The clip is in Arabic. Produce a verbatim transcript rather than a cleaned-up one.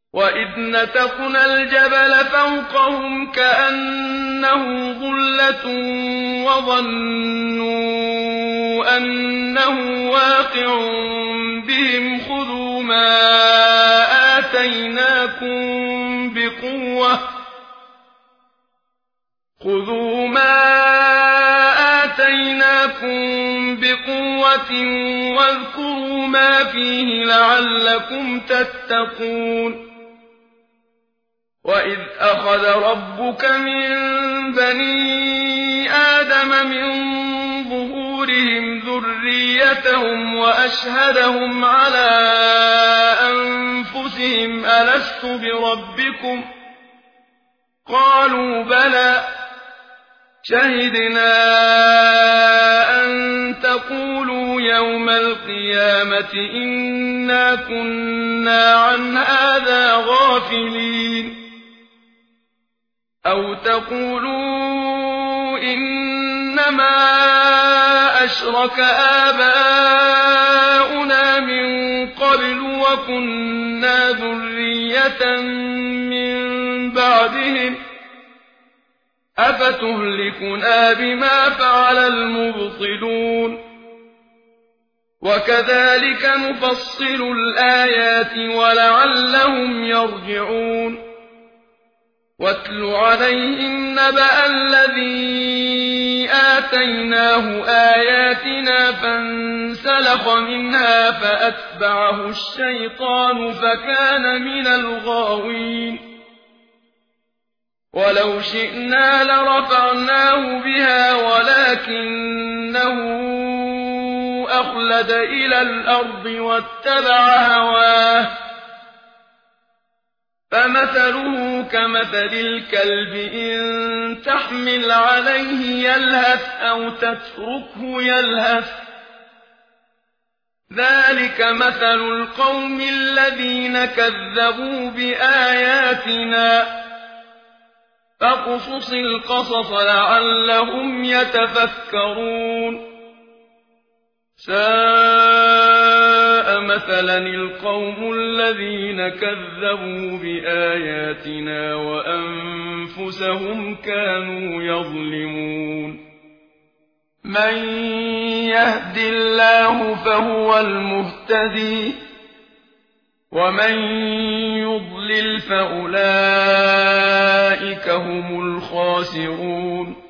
وَإِذْ نَتَقْنَا الْجَبَلَ فَوْقَهُمْ كَأَنَّهُ ظُلَّةٌ وَظَنُّوا أَنَّهُ واقِعٌ بِهِمْ خُذُوا مَا آتَيْنَاكُمْ بِقُوَّةٍ خُذُوا مَا آتَيْنَاكُمْ بِقُوَّةٍ وَاذْكُرُوا مَا فِيهِ لَعَلَّكُمْ تَتَّقُونَ وَإِذْ أَخَذَ رَبُّكَ مِن بَنِي آدَمَ مِن ظُهُورِهِمْ ذُرِّيَّتَهُمْ وَأَشْهَدَهُمْ عَلَىٰ أَنفُسِهِمْ أَلَسْتُ بِرَبِّكُمْ ۖ قَالُوا بَلَىٰ شَهِدْنَا أَن تَقُولُوا يَوْمَ الْقِيَامَةِ إِنَّا كُنَّا عَنْ هَٰذَا غَافِلِينَ أَوْ تَقُولُوا إِنَّمَا أَشْرَكَ آبَاؤُنَا مِن قَبْلُ وَكُنَّا ذُرِّيَّةً مِّن بَعْدِهِمْ ۖ أَفَتُهْلِكُنَا بِمَا فَعَلَ الْمُبْطِلُونَ وَكَذَٰلِكَ نُفَصِّلُ الْآيَاتِ وَلَعَلَّهُمْ يَرْجِعُونَ وَاتْلُ عَلَيْهِمْ نَبَأَ الَّذِي آتَيْنَاهُ آيَاتِنَا فَانسَلَخَ مِنْهَا فَأَتْبَعَهُ الشَّيْطَانُ فَكَانَ مِنَ الْغَاوِينَ وَلَوْ شِئْنَا لَرَفَعْنَاهُ بِهَا وَلَٰكِنَّهُ أَخْلَدَ إِلَى الْأَرْضِ وَاتَّبَعَ هَوَاهُ فَمَثَلُهُ كَمَثَلِ الْكَلْبِ إِن تَحْمِلْ عَلَيْهِ يَلْهَثْ أَوْ تَتْرُكْهُ يَلْهَث ۚ ذَٰلِكَ مَثَلُ الْقَوْمِ الَّذِينَ كَذَّبُوا بِآيَاتِنَا ۚ فَاقْصُصِ الْقَصَصَ لَعَلَّهُمْ يَتَفَكَّرُونَ سَاءَ مَثَلًا الْقَوْمُ الَّذِينَ كَذَّبُوا بِآيَاتِنَا وَأَنفُسَهُمْ كَانُوا يَظْلِمُونَ مَن يَهْدِ اللَّهُ فَهُوَ الْمُهْتَدِي وَمَن يُضْلِلْ فَأُولَٰئِكَ هُمُ الْخَاسِرُونَ